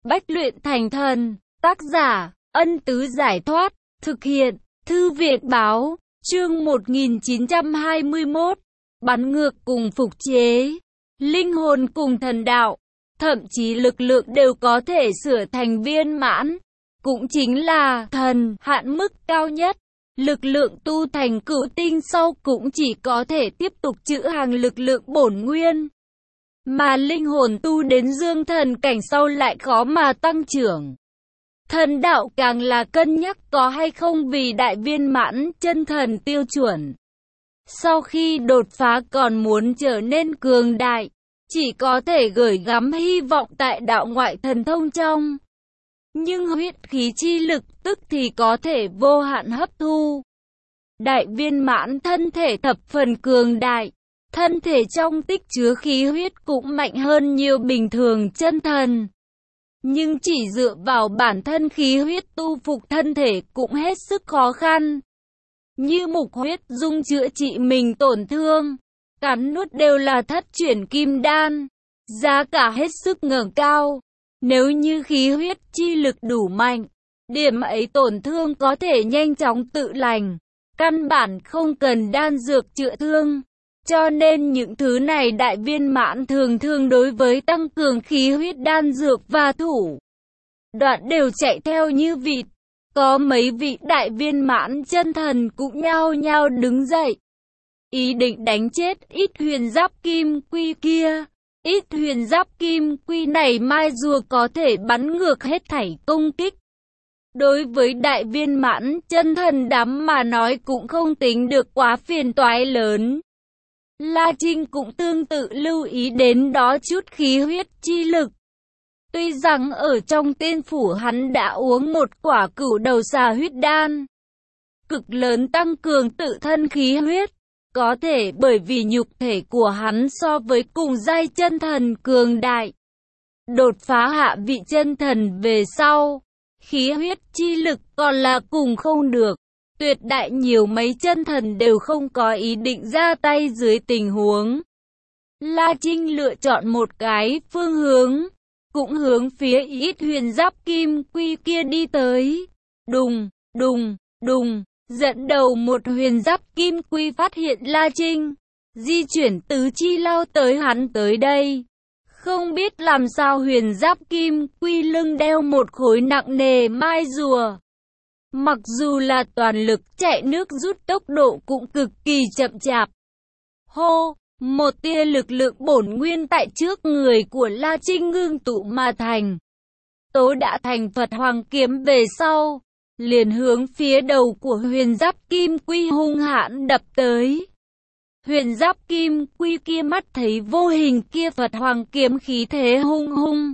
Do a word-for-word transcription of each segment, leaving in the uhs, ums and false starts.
Bách luyện thành thần. Tác giả, Ân Tứ Giải Thoát. Thực hiện, Thư viện Báo. Chương một nghìn chín trăm hai mươi mốt. Bắn ngược cùng phục chế. Linh hồn cùng thần đạo. Thậm chí lực lượng đều có thể sửa thành viên mãn. Cũng chính là thần hạn mức cao nhất. Lực lượng tu thành cửu tinh sau cũng chỉ có thể tiếp tục trữ hàng lực lượng bổn nguyên. Mà linh hồn tu đến dương thần cảnh sau lại khó mà tăng trưởng. Thần đạo càng là cân nhắc có hay không vì đại viên mãn chân thần tiêu chuẩn. Sau khi đột phá còn muốn trở nên cường đại, chỉ có thể gửi gắm hy vọng tại đạo ngoại thần thông trong. Nhưng huyết khí chi lực tức thì có thể vô hạn hấp thu. Đại viên mãn thân thể thập phần cường đại, thân thể trong tích chứa khí huyết cũng mạnh hơn nhiều bình thường chân thần. Nhưng chỉ dựa vào bản thân khí huyết tu phục thân thể cũng hết sức khó khăn. Như mục huyết dung chữa trị mình tổn thương, cắn nuốt đều là thất chuyển kim đan, giá cả hết sức ngẩng cao. Nếu như khí huyết chi lực đủ mạnh, điểm ấy tổn thương có thể nhanh chóng tự lành, căn bản không cần đan dược chữa thương. Cho nên những thứ này đại viên mãn thường thường đối với tăng cường khí huyết đan dược và thủ đoạn đều chạy theo như vịt. Có mấy vị đại viên mãn chân thần cũng nhao nhao đứng dậy, ý định đánh chết ít huyền giáp kim quy kia. Ít huyền giáp kim quy này mai rùa có thể bắn ngược hết thảy công kích. Đối với đại viên mãn chân thần đám mà nói cũng không tính được quá phiền toái lớn. La Trinh cũng tương tự lưu ý đến đó chút khí huyết chi lực. Tuy rằng ở trong tiên phủ hắn đã uống một quả cửu đầu xà huyết đan, cực lớn tăng cường tự thân khí huyết. Có thể bởi vì nhục thể của hắn so với cùng giai chân thần cường đại. Đột phá hạ vị chân thần về sau, khí huyết chi lực còn là cùng không được. Tuyệt đại nhiều mấy chân thần đều không có ý định ra tay dưới tình huống. La Trinh lựa chọn một cái phương hướng, cũng hướng phía ít huyền giáp kim quy kia đi tới. Đùng, đùng, đùng. Dẫn đầu một huyền giáp kim quy phát hiện La Trinh, di chuyển tứ chi lao tới hắn tới đây. Không biết làm sao huyền giáp kim quy lưng đeo một khối nặng nề mai rùa. Mặc dù là toàn lực chạy nước rút tốc độ cũng cực kỳ chậm chạp. Hô, một tia lực lượng bổn nguyên tại trước người của La Trinh ngưng tụ mà thành. Tố đã thành Phật Hoàng kiếm về sau, liền hướng phía đầu của huyền giáp kim quy hung hãn đập tới. Huyền giáp kim quy kia mắt thấy vô hình kia Phật Hoàng kiếm khí thế hung hung,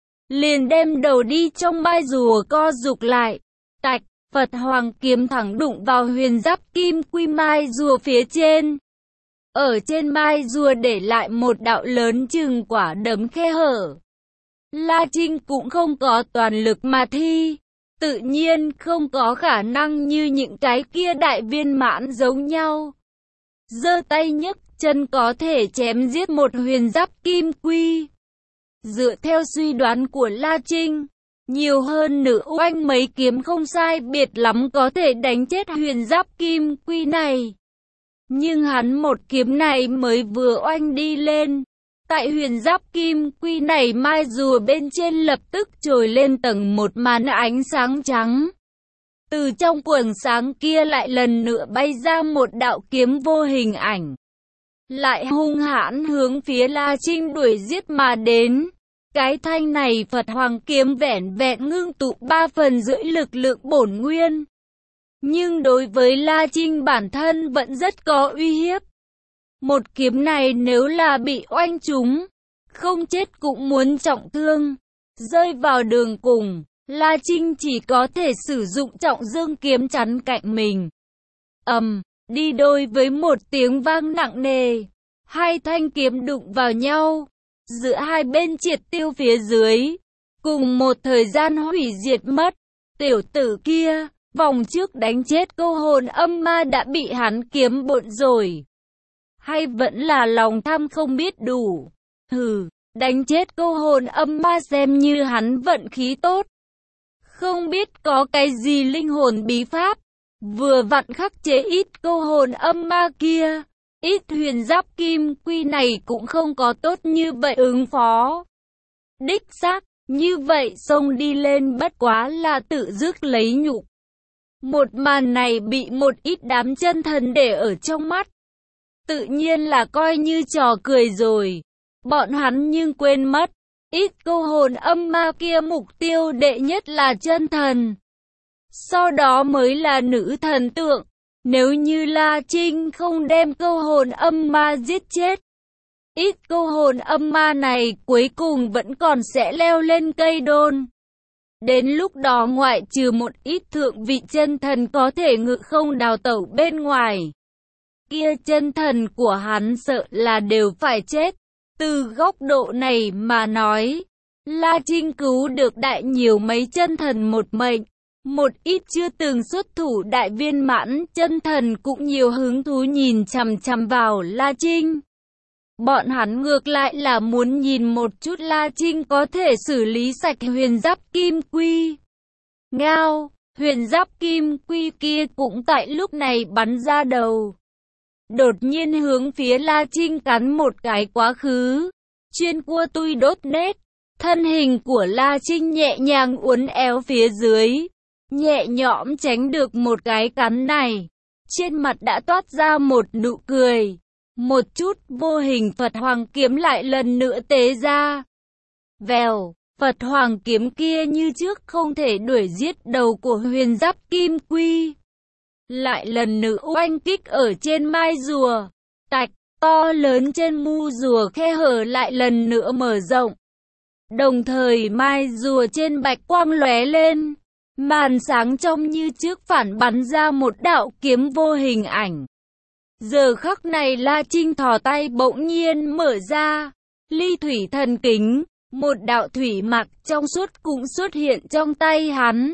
liền đem đầu đi trong mai rùa co rụt lại. Tạch, Phật Hoàng kiếm thẳng đụng vào huyền giáp kim quy mai rùa phía trên. Ở trên mai rùa để lại một đạo lớn chừng quả đấm khe hở. La Trinh cũng không có toàn lực mà thi. Tự nhiên không có khả năng như những cái kia đại viên mãn giống nhau. Giơ tay nhấc chân có thể chém giết một huyền giáp kim quy. Dựa theo suy đoán của La Trinh, nhiều hơn nữa oanh mấy kiếm không sai biệt lắm có thể đánh chết huyền giáp kim quy này. Nhưng hắn một kiếm này mới vừa oanh đi lên, tại huyền giáp kim quy này mai rùa bên trên lập tức trồi lên tầng một màn ánh sáng trắng. Từ trong quầng sáng kia lại lần nữa bay ra một đạo kiếm vô hình ảnh. Lại hung hãn hướng phía La Trinh đuổi giết mà đến. Cái thanh này Phật Hoàng kiếm vẻn vẹn ngưng tụ ba phần rưỡi lực lượng bổn nguyên. Nhưng đối với La Trinh bản thân vẫn rất có uy hiếp. Một kiếm này nếu là bị oanh trúng, không chết cũng muốn trọng thương. Rơi vào đường cùng, La Trinh chỉ có thể sử dụng trọng dương kiếm chắn cạnh mình. Ầm, đi đôi với một tiếng vang nặng nề, hai thanh kiếm đụng vào nhau, giữa hai bên triệt tiêu phía dưới, cùng một thời gian hủy diệt mất. Tiểu tử kia, vòng trước đánh chết cô hồn âm ma đã bị hắn kiếm bộn rồi. Hay vẫn là lòng tham không biết đủ. Hừ, đánh chết câu hồn âm ma xem như hắn vận khí tốt. Không biết có cái gì linh hồn bí pháp, vừa vặn khắc chế ít câu hồn âm ma kia. Ít huyền giáp kim quy này cũng không có tốt như vậy ứng phó. Đích xác, như vậy xông đi lên bất quá là tự rước lấy nhục. Một màn này bị một ít đám chân thần để ở trong mắt. Tự nhiên là coi như trò cười rồi. Bọn hắn nhưng quên mất, ít câu hồn âm ma kia mục tiêu đệ nhất là chân thần. Sau đó mới là nữ thần tượng. Nếu như La Trinh không đem câu hồn âm ma giết chết, ít câu hồn âm ma này cuối cùng vẫn còn sẽ leo lên cây đôn. Đến lúc đó ngoại trừ một ít thượng vị chân thần có thể ngự không đào tẩu bên ngoài, kia chân thần của hắn sợ là đều phải chết. Từ góc độ này mà nói, La Trinh cứu được đại nhiều mấy chân thần một mệnh. Một ít chưa từng xuất thủ đại viên mãn chân thần cũng nhiều hứng thú nhìn chằm chằm vào La Trinh. Bọn hắn ngược lại là muốn nhìn một chút La Trinh có thể xử lý sạch huyền giáp kim quy. Ngao, huyền giáp kim quy kia cũng tại lúc này bắn ra đầu. Đột nhiên hướng phía La Trinh cắn một cái quá khứ. Chuyên cua tui đốt nết. Thân hình của La Trinh nhẹ nhàng uốn éo phía dưới, nhẹ nhõm tránh được một cái cắn này. Trên mặt đã toát ra một nụ cười. Một chút vô hình Phật Hoàng kiếm lại lần nữa tế ra. Vèo, Phật Hoàng kiếm kia như trước không thể đuổi giết đầu của huyền giáp kim quy. Lại lần nữa oanh kích ở trên mai rùa. Tạch, to lớn trên mu rùa khe hở lại lần nữa mở rộng. Đồng thời mai rùa trên bạch quang lóe lên. Màn sáng trong như trước phản bắn ra một đạo kiếm vô hình ảnh. Giờ khắc này La Trinh thò tay bỗng nhiên mở ra. Ly thủy thần kính, một đạo thủy mặc trong suốt cũng xuất hiện trong tay hắn.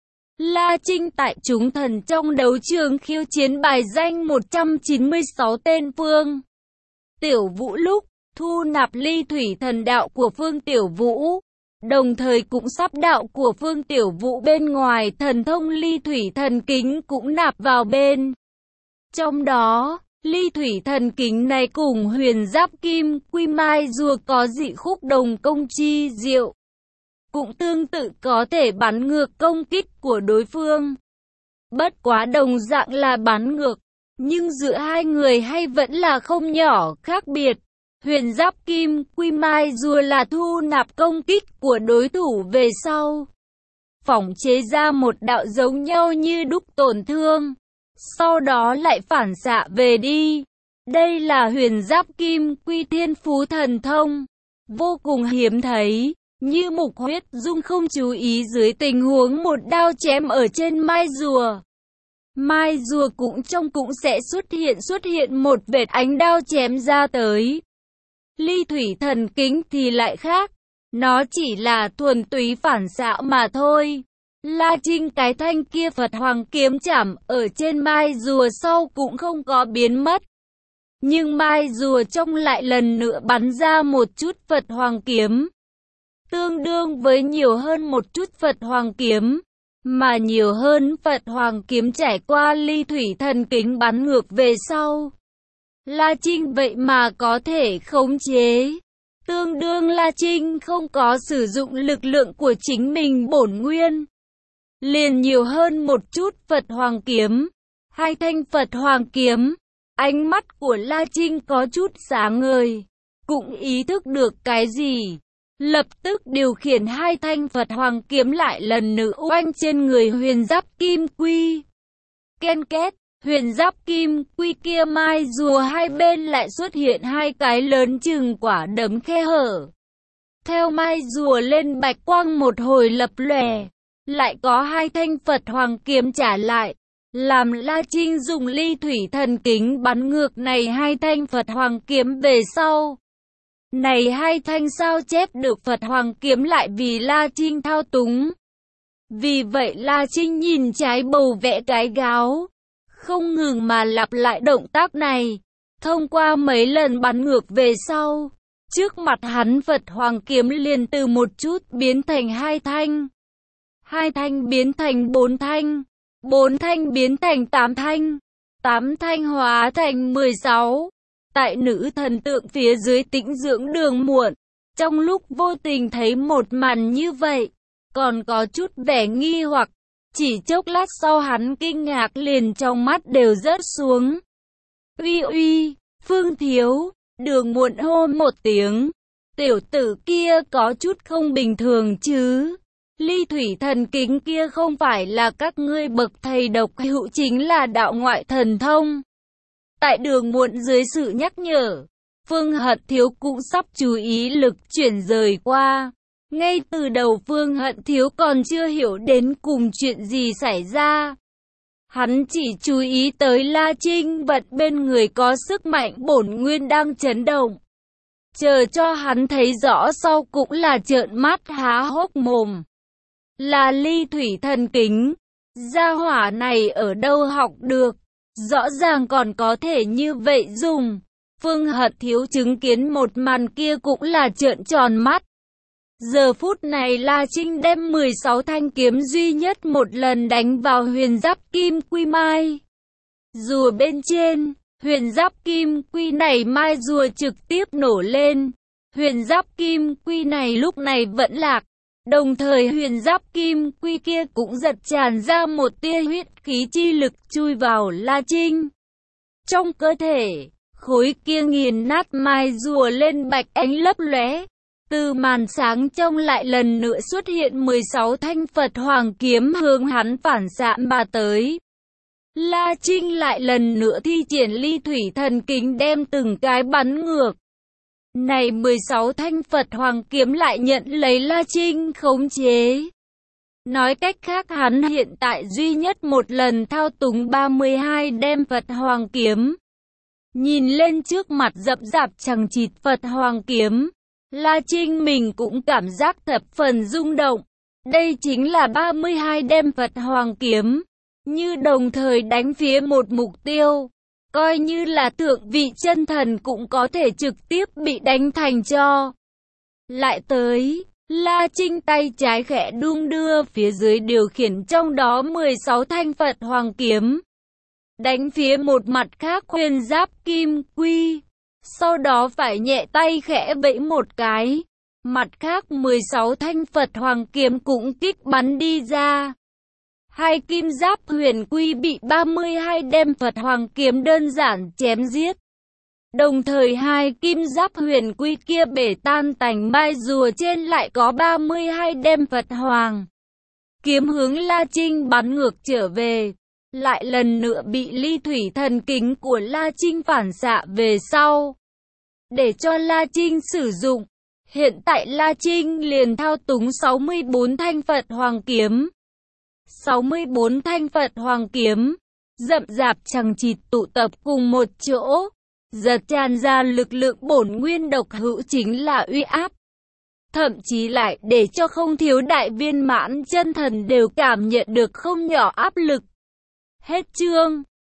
La Trinh tại chúng thần trong đấu trường khiêu chiến bài danh một trăm chín mươi sáu tên Phương Tiểu Vũ lúc thu nạp ly thủy thần đạo của Phương Tiểu Vũ. Đồng thời cũng sắp đạo của Phương Tiểu Vũ bên ngoài thần thông ly thủy thần kính cũng nạp vào bên. Trong đó, ly thủy thần kính này cùng huyền giáp kim quy mai rùa có dị khúc đồng công chi diệu. Cũng tương tự có thể bắn ngược công kích của đối phương. Bất quá đồng dạng là bắn ngược, nhưng giữa hai người hay vẫn là không nhỏ khác biệt. Huyền giáp kim quy mai rùa là thu nạp công kích của đối thủ về sau, phỏng chế ra một đạo giống nhau như đúc tổn thương, sau đó lại phản xạ về đi. Đây là huyền giáp kim quy thiên phú thần thông, vô cùng hiếm thấy. Như Mục Huyết Dung không chú ý dưới tình huống một đao chém ở trên mai rùa, mai rùa cũng trong cũng sẽ xuất hiện xuất hiện một vệt ánh đao chém ra tới. Ly thủy thần kính thì lại khác, nó chỉ là thuần túy phản xạ mà thôi. La Trinh cái thanh kia Phật Hoàng kiếm chảm ở trên mai rùa sau cũng không có biến mất. Nhưng mai rùa trong lại lần nữa bắn ra một chút Phật Hoàng kiếm. Tương đương với nhiều hơn một chút Phật Hoàng kiếm, mà nhiều hơn Phật Hoàng kiếm trải qua ly thủy thần kính bắn ngược về sau. La Trinh vậy mà có thể khống chế. Tương đương La Trinh không có sử dụng lực lượng của chính mình bổn nguyên. Liền nhiều hơn một chút Phật Hoàng kiếm. Hai thanh Phật Hoàng kiếm. Ánh mắt của La Trinh có chút sáng ngời. Cũng ý thức được cái gì. Lập tức điều khiển hai thanh Phật Hoàng kiếm lại lần nữa oanh trên người huyền giáp kim quy. Ken két. Huyền giáp kim quy kia mai rùa hai bên lại xuất hiện hai cái lớn chừng quả đấm khe hở. Theo mai rùa lên bạch quang một hồi lập lòe, lại có hai thanh Phật Hoàng kiếm trả lại, làm La Trinh dùng ly thủy thần kính bắn ngược này hai thanh Phật Hoàng kiếm về sau. Này hai thanh sao chép được Phật Hoàng kiếm lại vì La Trinh thao túng. Vì vậy La Trinh nhìn trái bầu vẽ cái gáo, không ngừng mà lặp lại động tác này. Thông qua mấy lần bắn ngược về sau, Trước mặt hắn Phật Hoàng kiếm liền từ một chút biến thành hai thanh. Hai thanh biến thành bốn thanh. Bốn thanh biến thành tám thanh. Tám thanh hóa thành mười sáu. Tại nữ thần tượng phía dưới tĩnh dưỡng Đường Muộn, trong lúc vô tình thấy một màn như vậy, còn có chút vẻ nghi hoặc. Chỉ chốc lát sau hắn kinh ngạc liền trong mắt đều rớt xuống. Uy uy, Phương Thiếu, Đường Muộn hô một tiếng. Tiểu tử kia có chút không bình thường chứ. Ly thủy thần kính kia không phải là các ngươi bậc thầy độc hữu, chính là đạo ngoại thần thông. Tại Đường Muộn dưới sự nhắc nhở, Phương Hận Thiếu cũng sắp chú ý lực chuyển rời qua. Ngay từ đầu Phương Hận Thiếu còn chưa hiểu đến cùng chuyện gì xảy ra. Hắn chỉ chú ý tới La Trinh vật bên người có sức mạnh bổn nguyên đang chấn động. Chờ cho hắn thấy rõ sau cũng là trợn mắt há hốc mồm. Là ly thủy thần kính. Gia hỏa này ở đâu học được? Rõ ràng còn có thể như vậy dùng. Phương Hận Thiếu chứng kiến một màn kia cũng là trợn tròn mắt. Giờ phút này La Trinh đem mười sáu thanh kiếm duy nhất một lần đánh vào huyền giáp kim quy mai. Rùa bên trên, huyền giáp kim quy này mai rùa trực tiếp nổ lên. Huyền giáp kim quy này lúc này vẫn lạc. Đồng thời huyền giáp kim quy kia cũng giật tràn ra một tia huyết khí chi lực chui vào La Trinh. Trong cơ thể, khối kia nghiền nát mai rùa lên bạch ánh lấp lóe. Từ màn sáng trong lại lần nữa xuất hiện mười sáu thanh Phật Hoàng kiếm hướng hắn phản xạ mà tới. La Trinh lại lần nữa thi triển ly thủy thần kính đem từng cái bắn ngược. Này mười sáu thanh Phật Hoàng kiếm lại nhận lấy La Trinh khống chế. Nói cách khác hắn hiện tại duy nhất một lần thao túng ba mươi hai đem Phật Hoàng kiếm. Nhìn lên trước mặt rậm rạp chằng chịt Phật Hoàng kiếm, La Trinh mình cũng cảm giác thập phần rung động. Đây chính là ba mươi hai đem Phật Hoàng kiếm, như đồng thời đánh phía một mục tiêu. Coi như là thượng vị chân thần cũng có thể trực tiếp bị đánh thành tro. Lại tới, La Trinh tay trái khẽ đung đưa phía dưới điều khiển trong đó mười sáu thanh Phật Hoàng kiếm. Đánh phía một mặt khác huyền giáp kim quy. Sau đó phải nhẹ tay khẽ vẫy một cái. Mặt khác mười sáu thanh Phật Hoàng kiếm cũng kích bắn đi ra. Hai kim giáp huyền quy bị ba mươi hai đem Phật Hoàng kiếm đơn giản chém giết. Đồng thời hai kim giáp huyền quy kia bể tan tành mai rùa trên lại có ba mươi hai đem Phật Hoàng kiếm hướng La Trinh bắn ngược trở về. Lại lần nữa bị ly thủy thần kính của La Trinh phản xạ về sau. Để cho La Trinh sử dụng. Hiện tại La Trinh liền thao túng sáu mươi bốn thanh Phật Hoàng kiếm. sáu mươi bốn thanh Phật Hoàng kiếm, rậm rạp chằng chịt tụ tập cùng một chỗ, giật tràn ra lực lượng bổn nguyên độc hữu chính là uy áp. Thậm chí lại để cho không thiếu đại viên mãn chân thần đều cảm nhận được không nhỏ áp lực. Hết chương.